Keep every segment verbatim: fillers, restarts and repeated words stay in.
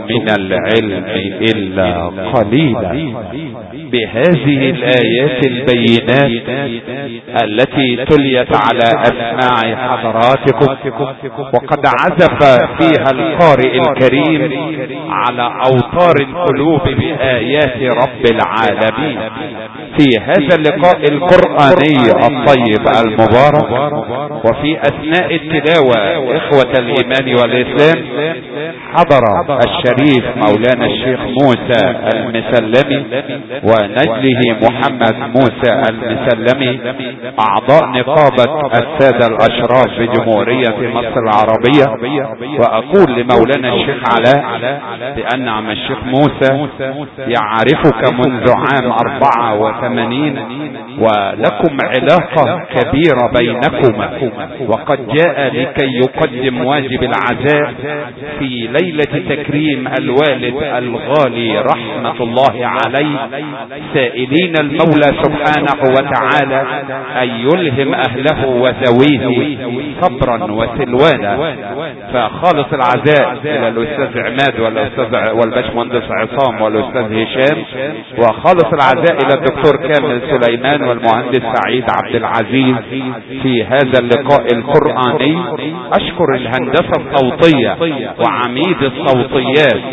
من العلم إلا قليلا. بهذه الآيات البينات التي تليت على أسماع حضراتكم، وقد عزف فيها القارئ الكريم على أوتار القلوب بآيات رب العالمين في هذا اللقاء القرآني الطيب المبارك. وفي أثناء التلاوة إخوة الإيمان والإسلام حضر الشريف مولانا الشيخ موسى المسلمي ونجله محمد موسى المسلمي، أعضاء نقابة السادة الأشراف في جمهورية مصر العربية. وأقول لمولانا الشيخ علاء بأن عم الشيخ موسى يعرفك منذ عام أربعة وثمانين، ولكم علاقة كبيرة بينكما، وقد جاء لكي يقدم واجب العزاء في ليلة تكريم الوالد الغالي رحمة الله عليه، سائلين المولى سبحانه وتعالى أن يلهم أهله وذويه صبرا وسلوانا. فخالص العزاء إلى الأستاذ عماد والأستاذ والباشمهندس عصام والأستاذ هشام، وخالص العزاء إلى الدكتور كامل سليمان والمهندس سعيد عبد العزيز في هذا اللقاء القرآني. أشكر الهندسة الصوتية وعميد الصوتيات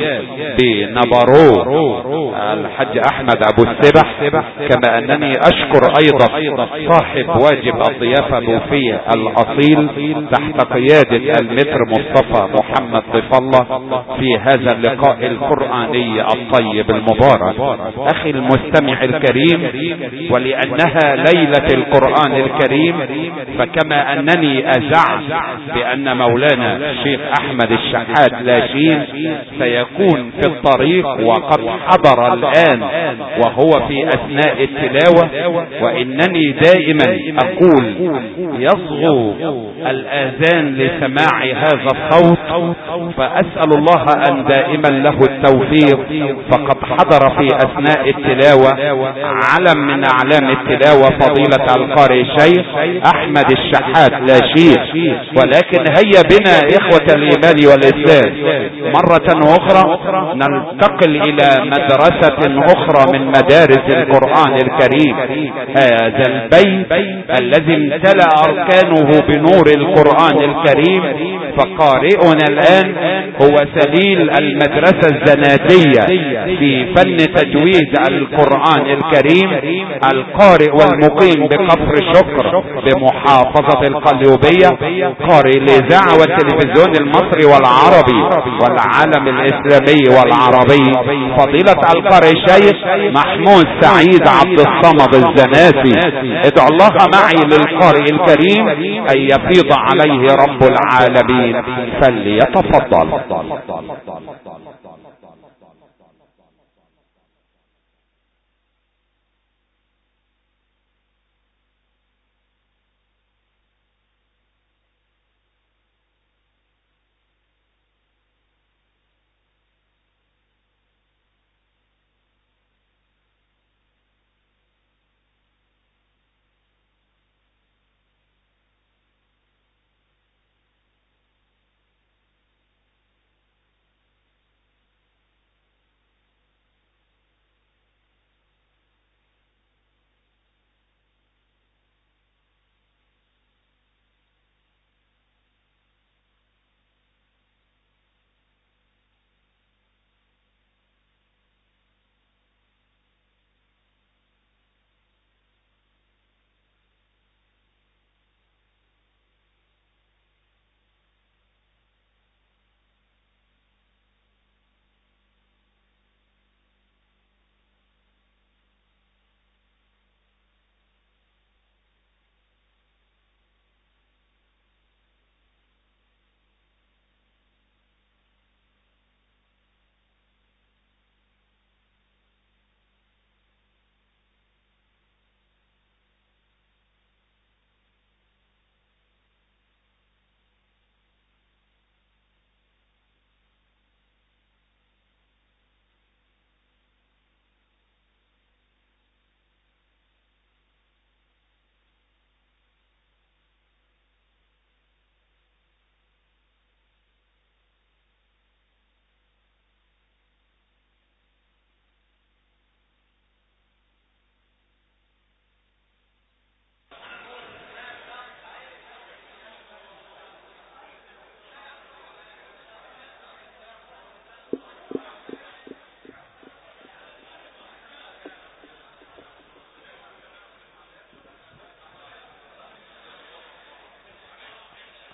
بنبرو الحاج أحمد أبو السبح، كما أنني أشكر أيضا صاحب واجب الضيافة بوفيه الأصيل تحت قيادة المتر مصطفى محمد ضيف الله في هذا اللقاء القرآني الطيب المبارك. أخي المستمع الكريم، ولأنها ليلة القرآن الكريم، فكما أنني أزعم بأن مولانا الشيخ أحمد الشحات لاشين سيكون في الطريق وقد حضر الآن وهو في أثناء التلاوة، وإنني دائما أقول يصغو الآذان لسماع هذا الصوت، فأسأل الله أن دائما له التوفيق. فقد حضر في أثناء التلاوة علم من أعلام التلاوة فضيلة القارئ الشيخ أحمد الشحات لاشين. ولكن هيا بنا إخوة الإيمان والإسلام مرة أخرى ننتقل إلى مدرسة أخرى من مدارس القرآن الكريم. هذا البيت الذي امتلأ أركانه بنور القرآن الكريم، فقارئنا الآن هو سليل المدرسة الزناتية في فن تجويد القرآن الكريم، القارئ والمقيم بكفر شكر بمحافظة القليوبية، قارئ الإذاعة والتلفزيون المصري والعربي والعالم الإسلامي والعربي، فضيلة القارئ الشيخ محمود سعيد عبد الصمد الزناتي. ادعو الله معي للقارئ الكريم أن يفيض عليه رب العالمين، فليتفضل.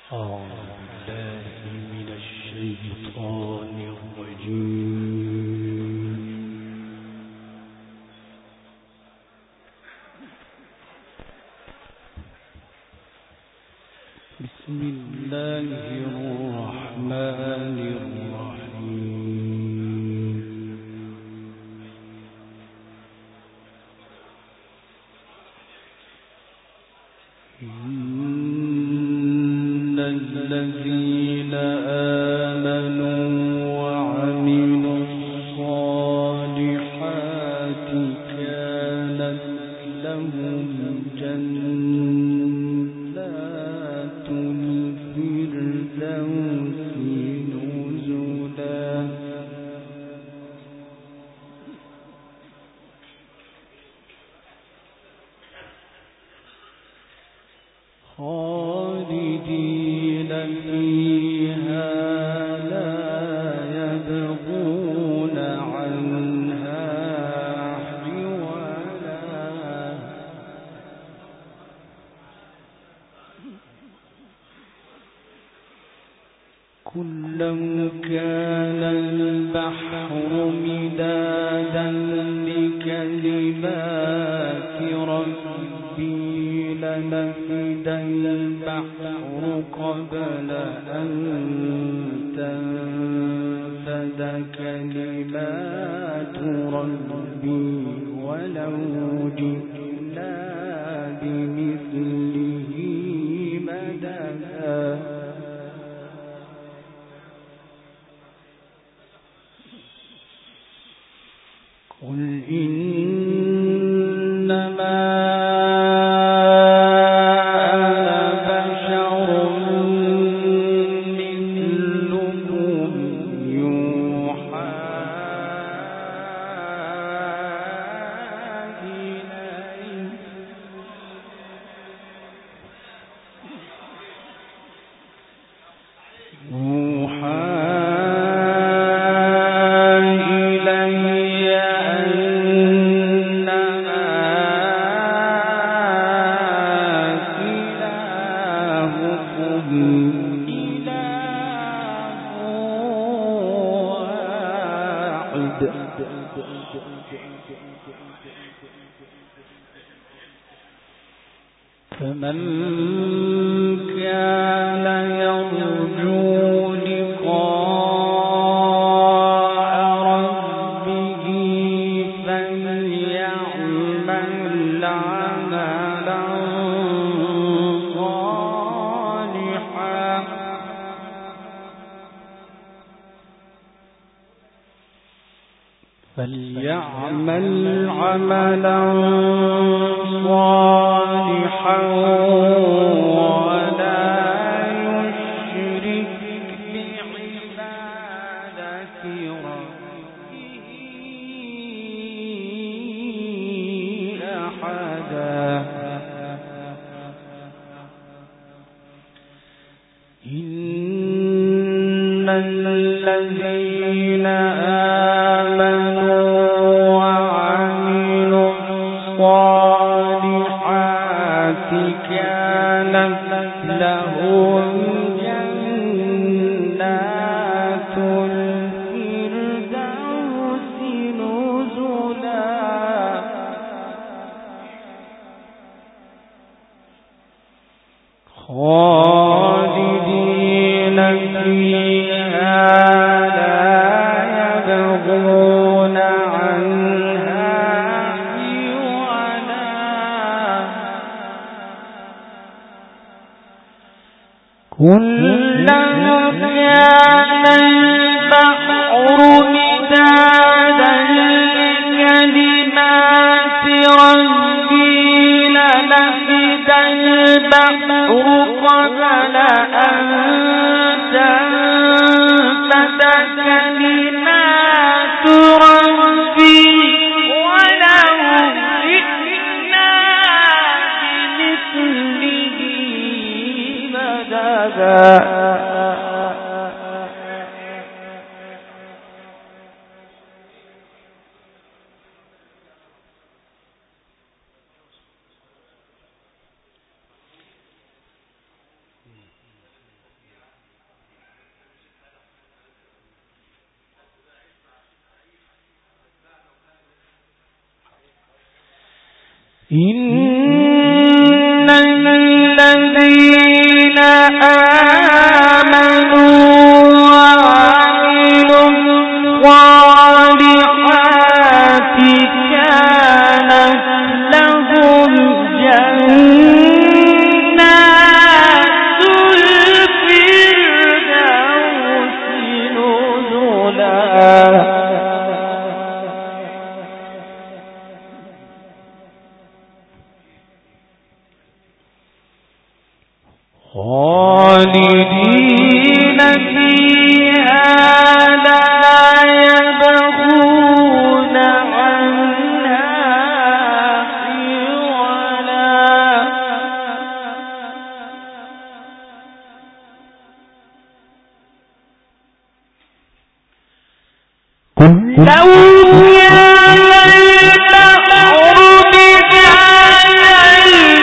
فمن كان يرجو لقاء ربه فليعمل عملا صالحا فليعمل عملا صالحا ولا يشرك بعبادة ربه أحدا إن الذين آمنوا وعملوا الصالحات كانت لهم جنات الفردوس نزلا خالدين فيها لا يبغون عنها حولا كلما كان البحر مدادا لكلمات ربي لنفد البحر قبل أن تنفد كلمات ربي ولو جئنا بمثله مددا إن الذين آمنوا وعملوا الصالحات كانت لهم جنات الفردوس نزلا. خالدين فيها لا يبغون عنها حولا. لو كان البحر مدادا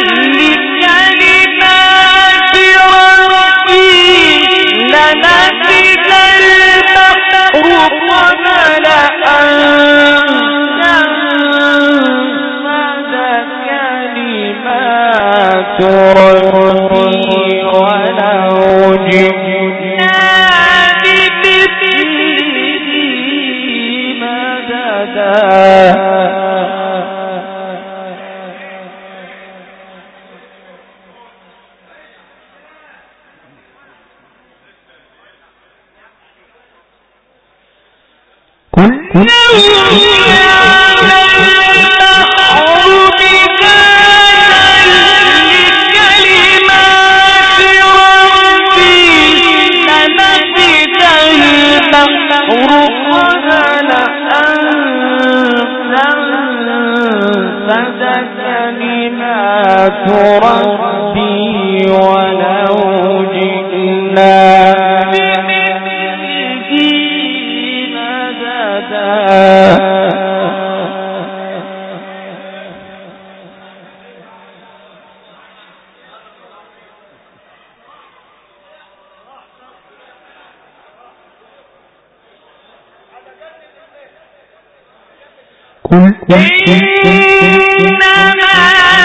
لكلمات ربي لنفد البحر قبل أن تنفد كلمات ربي ولو جئنا بمثله مددا. ربي ولو جئنا بمثله مددا. إنما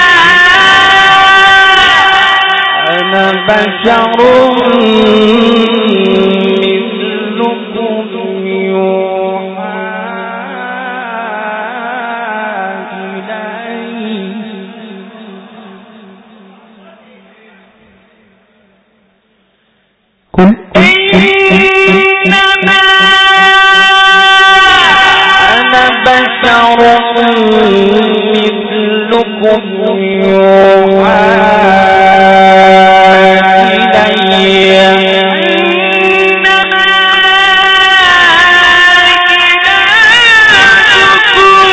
أنا بشر مثلكم يوحى إلي. إنما أنا بشر مثلكم يوحى إلي أنما إلهكم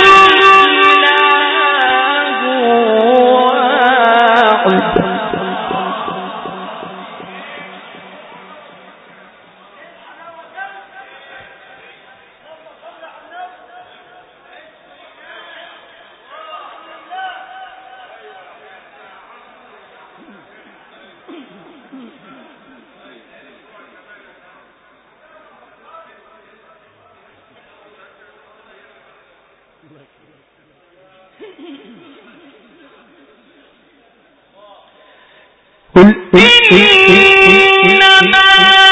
إله واحد. إنما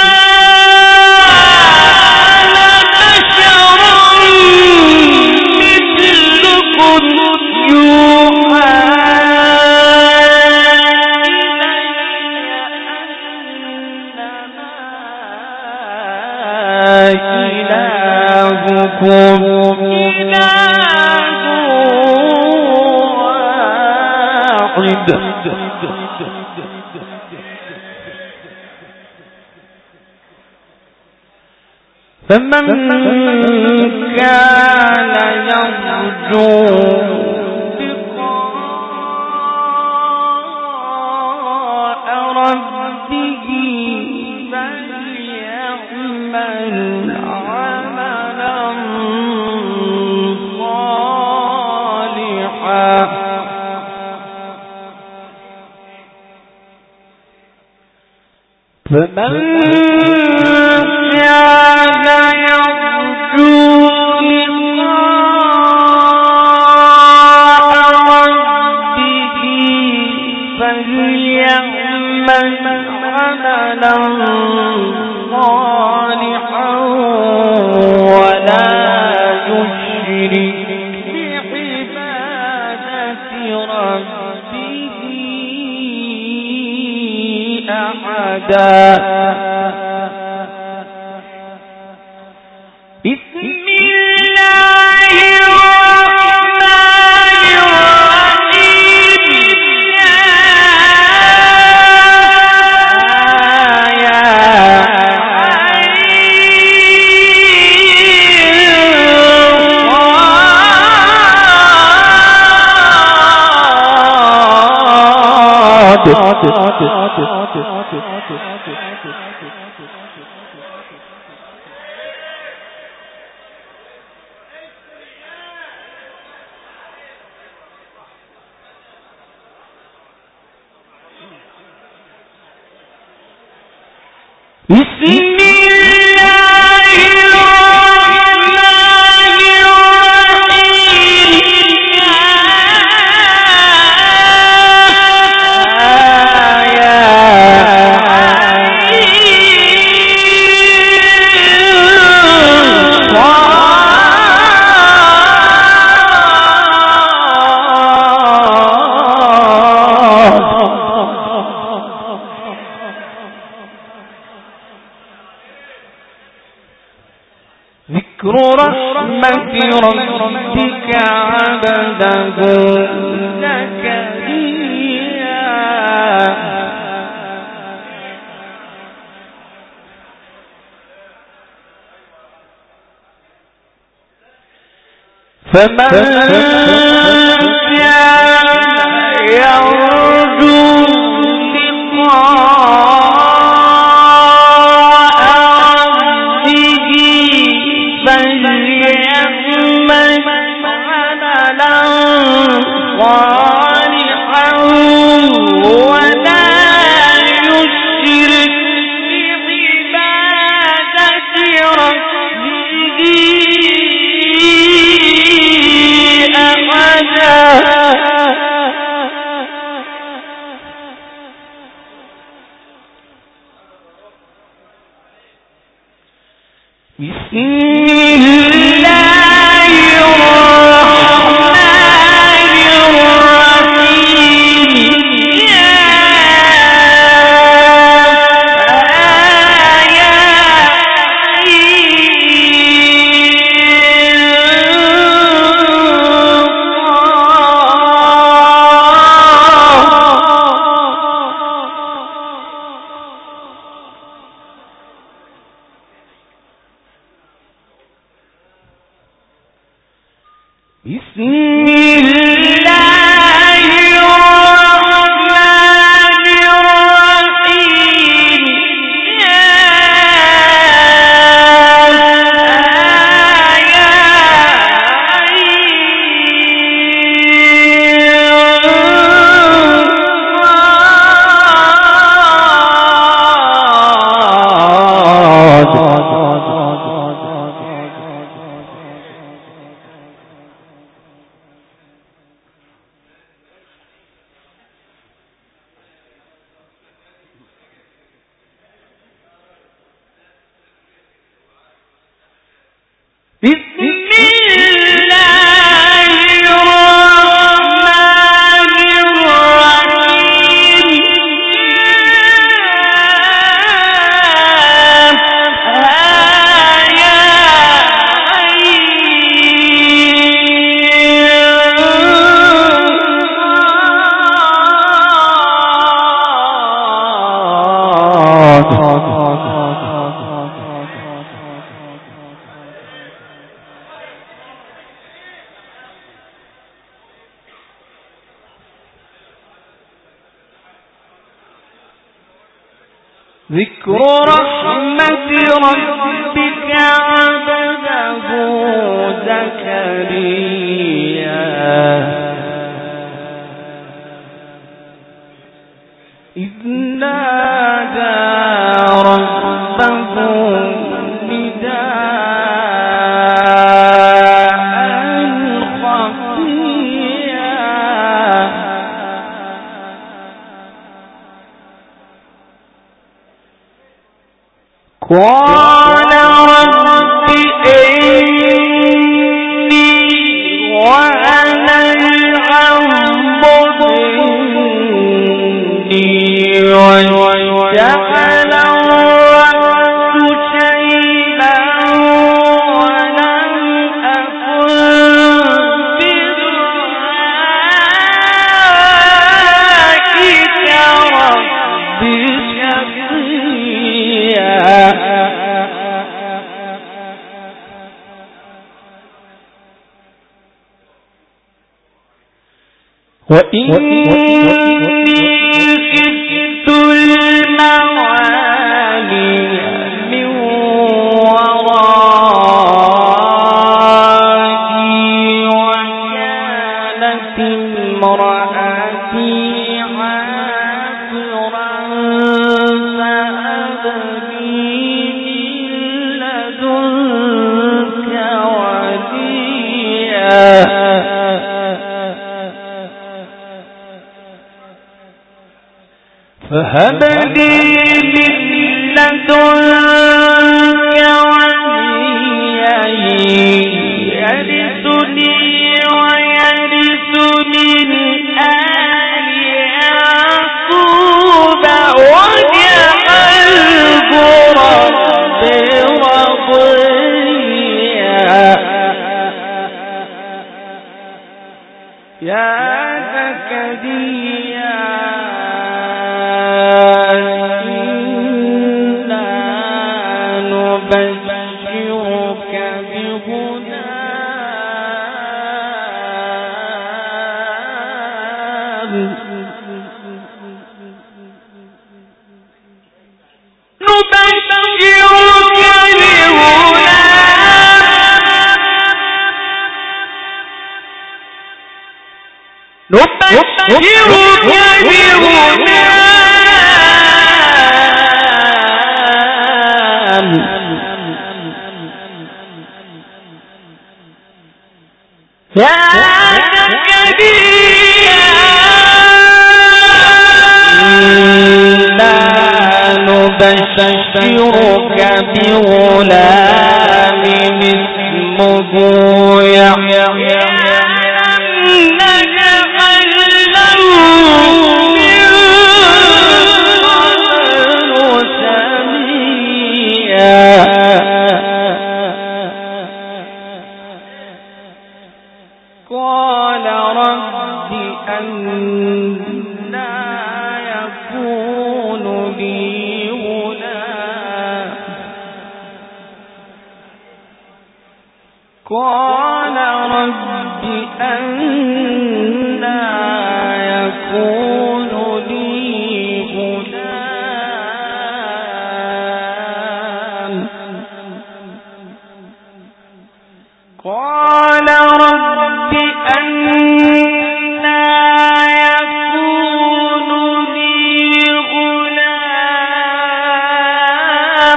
أنا بشر مثلكم يوحى إلي إلهكم إله واحد. فمن كان يرجو لقاء ربه فليعمل عملا صالحا. فمن كان يرجو لقاء ربه فمن كان يرجو لقاء ربه فليعمل عملا صالحا ولا يشرك بعبادة ربه بسم الله الرحمن الرحيم يا بسم الله الرحمن الرحيم يا ذكر رحمة ربك عبده زكريا إذ نادى ربه نداء خفيا قال رب إني وأنا العبد مني واشتعل وإن خفت الموالي من ورائي وكانت امرأتي عاقرا فهب لي من لدنك وليا فهب لي من لدنك وليا يرثني ويرث من آل يعقوب واجعله رب رضيا يا زكريا نبشرك بغلام يا زكريا إنا نبشرك بغلام اسمه يحيى قال رب أنى يكون لي غلام قال رب أنى يكون لي غلام قال رب أنى يكون لي غلام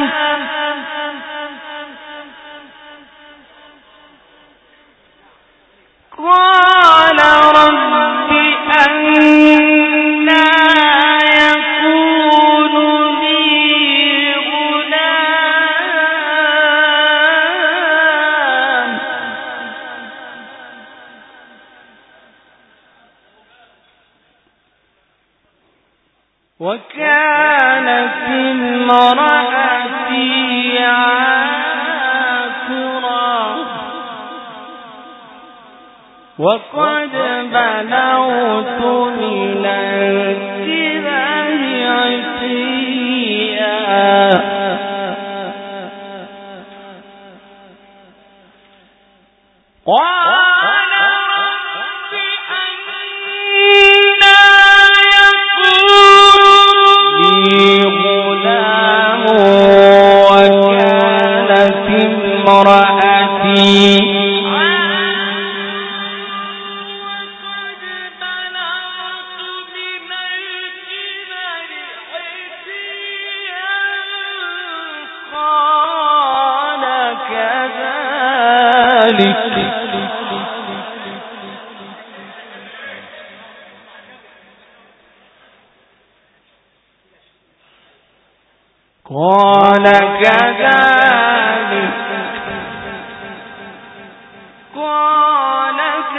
قال رب أنى يكون لي غلام وكانت امرأتي عاقرا وقد بلغت من الكبر عتيا قال رب أنى يكون لي غلام وكانت امرأتي قال كذلك قال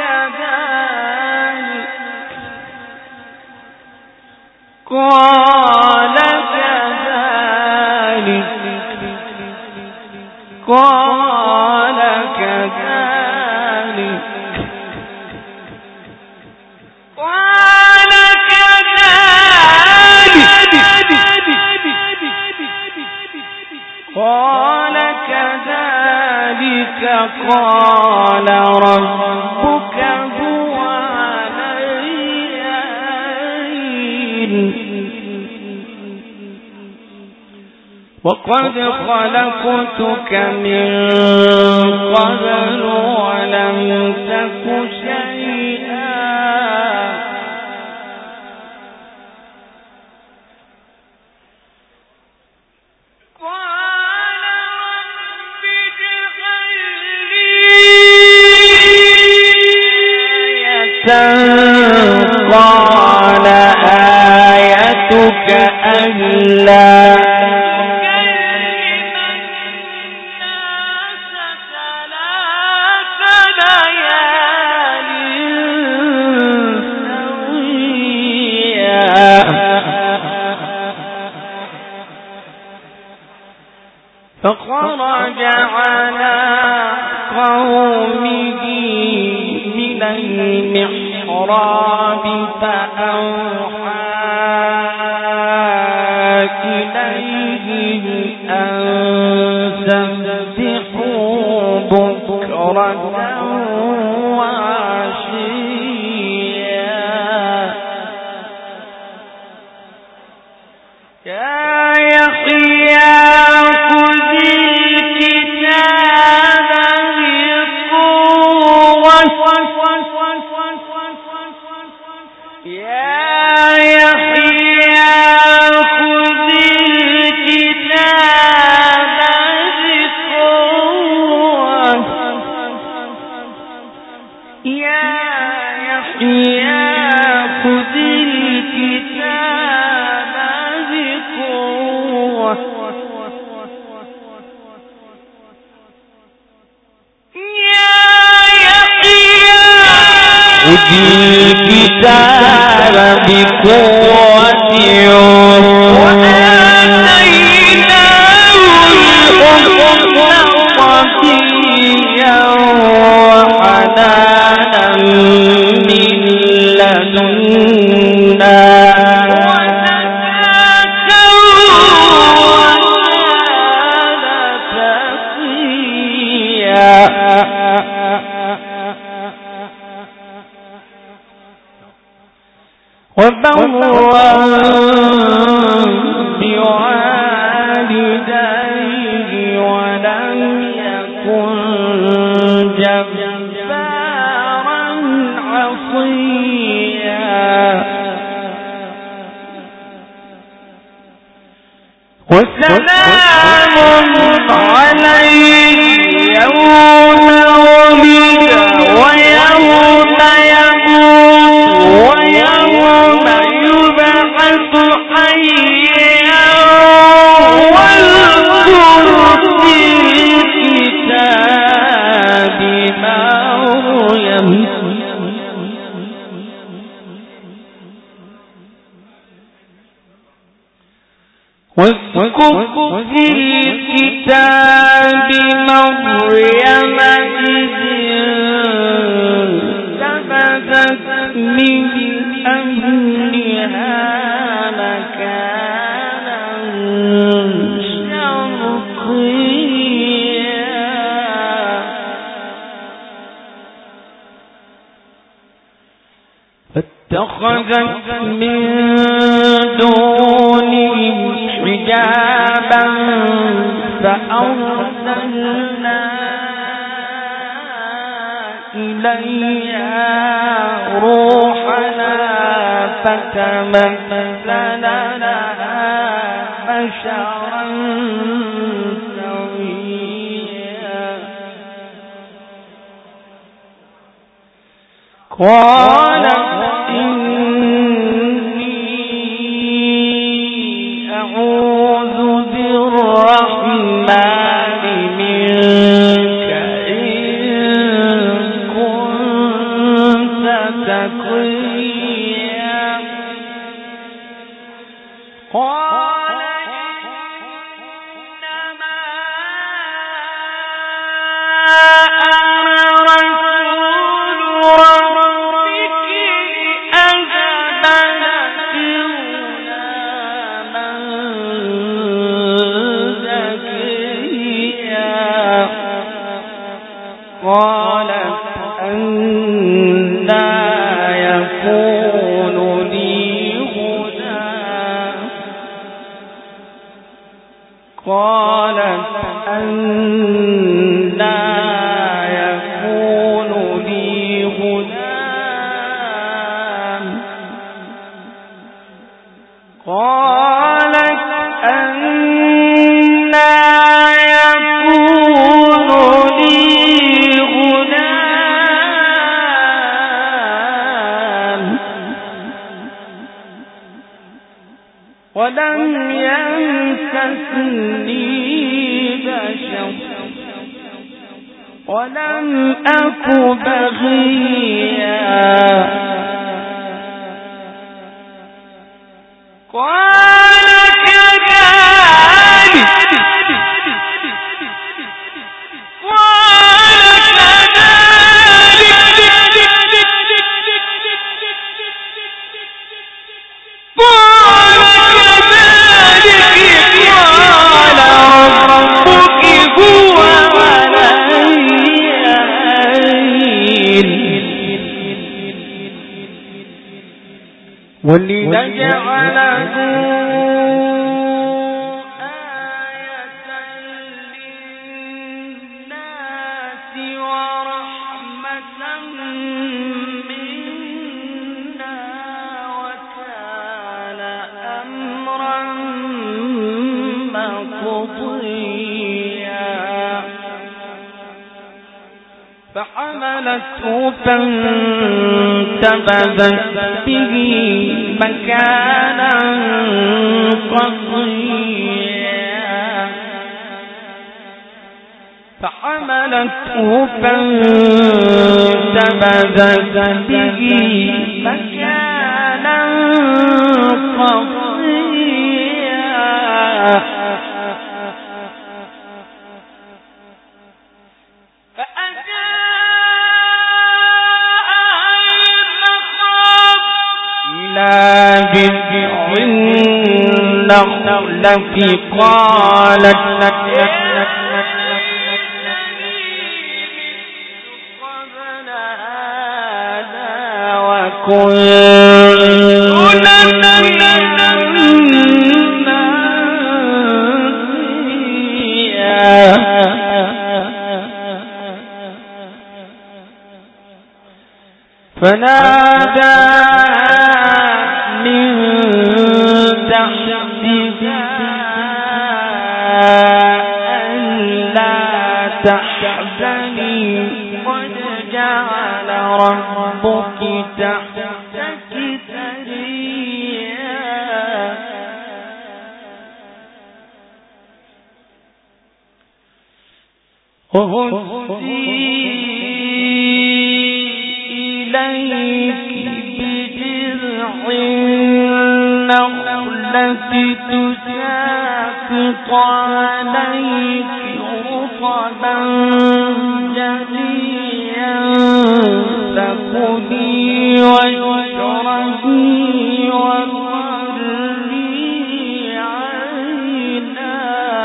كذلك قال كذلك قال كذلك قال كذلك قال كذلك قال ربك هو علي وقد خلقتك من قبل ولم تك شيئا قال رب اجعل لي آية قال آيتك ألا فخرج على قومه من المحراب فأوحى إليهم أن سبحوا بكرة وعشيا يا يحيى الكتاب بقوة وآتيناه الحكم صبيا وحنانا من لدنا وزكاة وبرا بوالديه ولم يكن جبارا عصيا وسلام عليه يوم ولد ويوم يموت ويوم يبعث حيا واذكر في الكتاب مريم واذكر في الكتاب مريم إذ انتبذت من أهلها مكانا شرقيا فاتخذت من دونهم حجابا فأرسلنا إليها روحنا فتمثل لها بشرا سويا قالت إني أعوذ بالرحمن منك إن كنت تقيا قال إنما أنا رسول ربك لأهب لك غلاما زكيا قالت أنى يكون لي غلام قال ولم يمسسني بشر ولم أك بغيا قال كذلك ولنجعله آية للناس ورحمة منا وكان أمرا مقضيا فحملته فانتبذت به مكانا قصيا فحملته فانتبذت به مكانا قصيا النخلة قالت قبل هذا وكنت نسيا فنادى من تحتها ألا تحزني قد جعل ربك تحتك سريا وهزي إليك بجذع النخلة تساقط عليك رطبا جنيا فكلي واشربي وقري عينا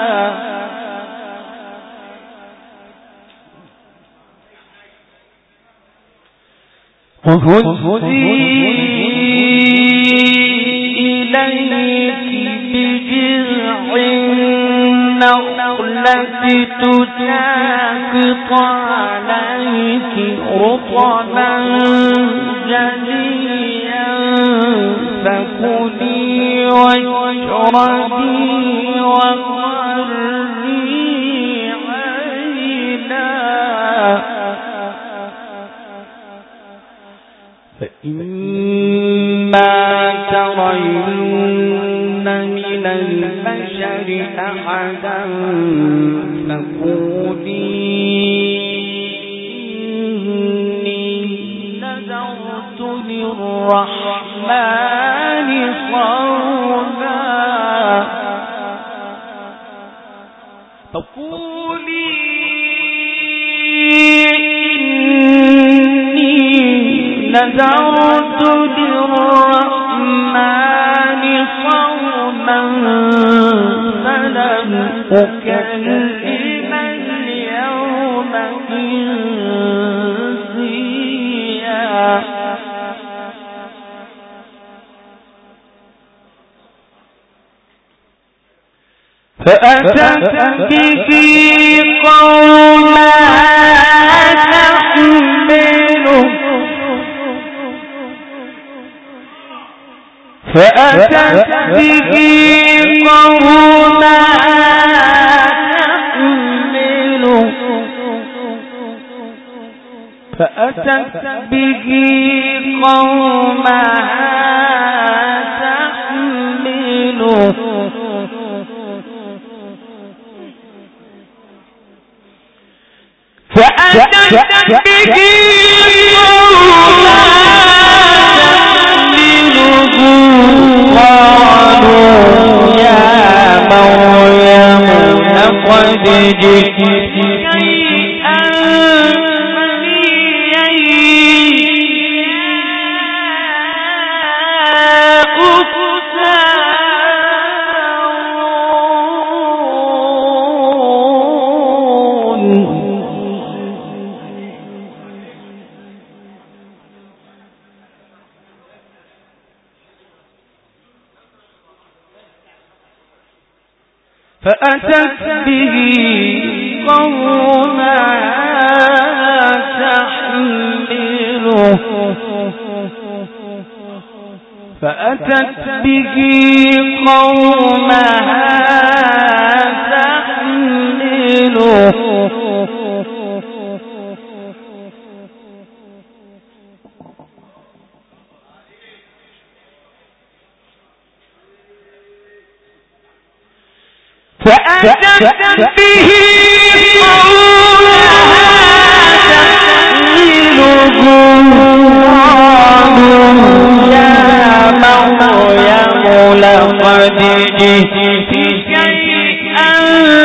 وهزي إليك بجذع النخلة تساقط عليك رطبا جنيا فكلي واشربي وقري عينا فإما ترين من البشر أحدا فقولي إني نذرت للرحمن صوما فقولي نذرت للرحمن صوما فلن أكلم اليوم إنسيا فأتت به قومها تحمله فأتت به قومها تحمله فأتت به قومها تحمله فأتت به قومها تحمله فأتت به قومها تحمله فأتت به قومها تحمله قالوا يا مريم لقد جئت شيئا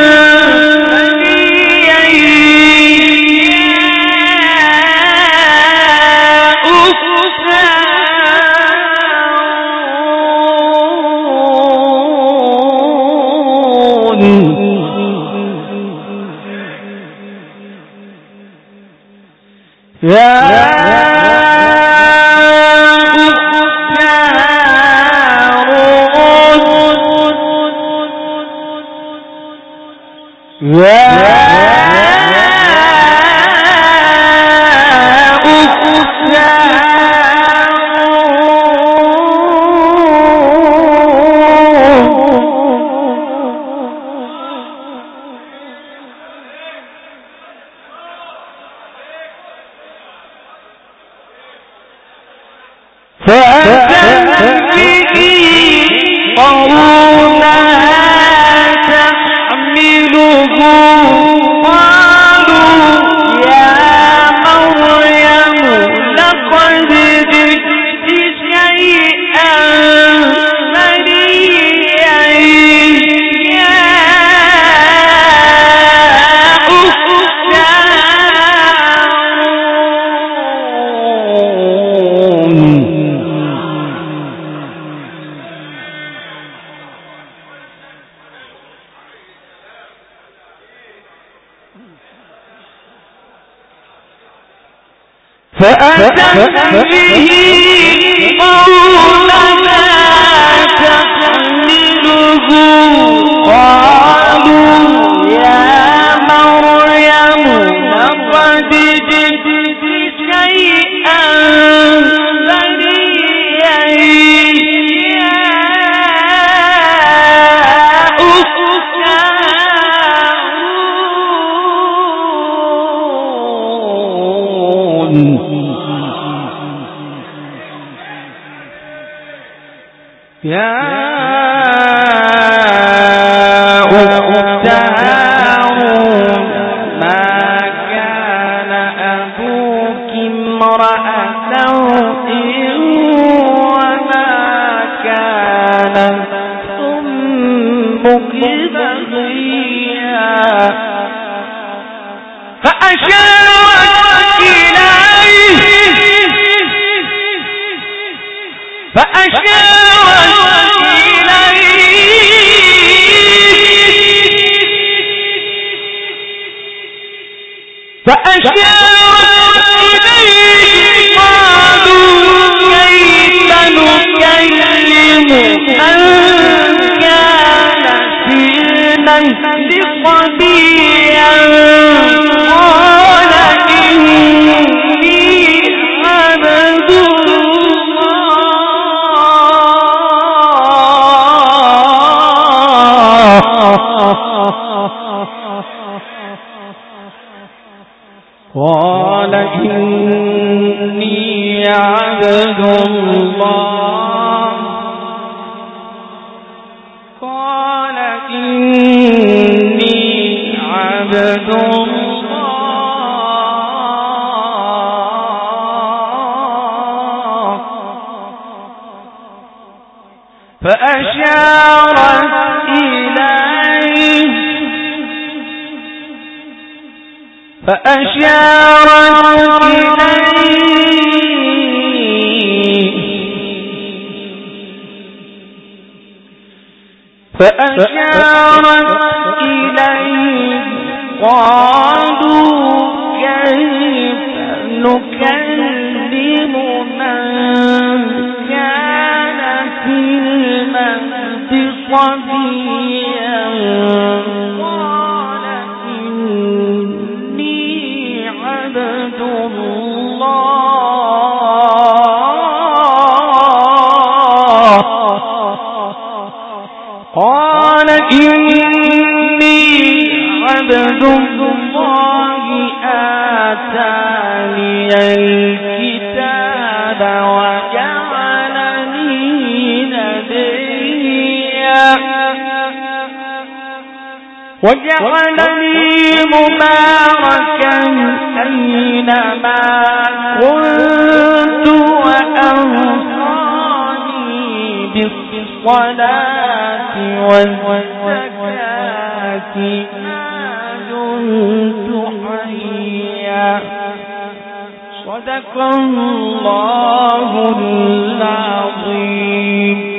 يا فأتت به قومها تحمله قالوا يا مريم لقد جئت شيئا فريا يا أخت يا أخت هارون ما كان أبوك امرأ سوء وما كانت أمك بغيا فأشارت إليه فأشارت فأشارت إليه قالوا كيف نكلم من كان في المهد صبيا قال إني عبد قال إني عبد الله قال إني عبد الله فأشارت إليه فأشارت إليه فأشارت إليه قالوا كيف نكلم من كان في المهد صبيا قال إني عبد الله قال إني عبد الله آتاني الكتاب وجعلني نبيا وجعلني مباركا أينما كنت وأوصاني بالصلاة والزكاة ما دمت حيا صدق الله العظيم.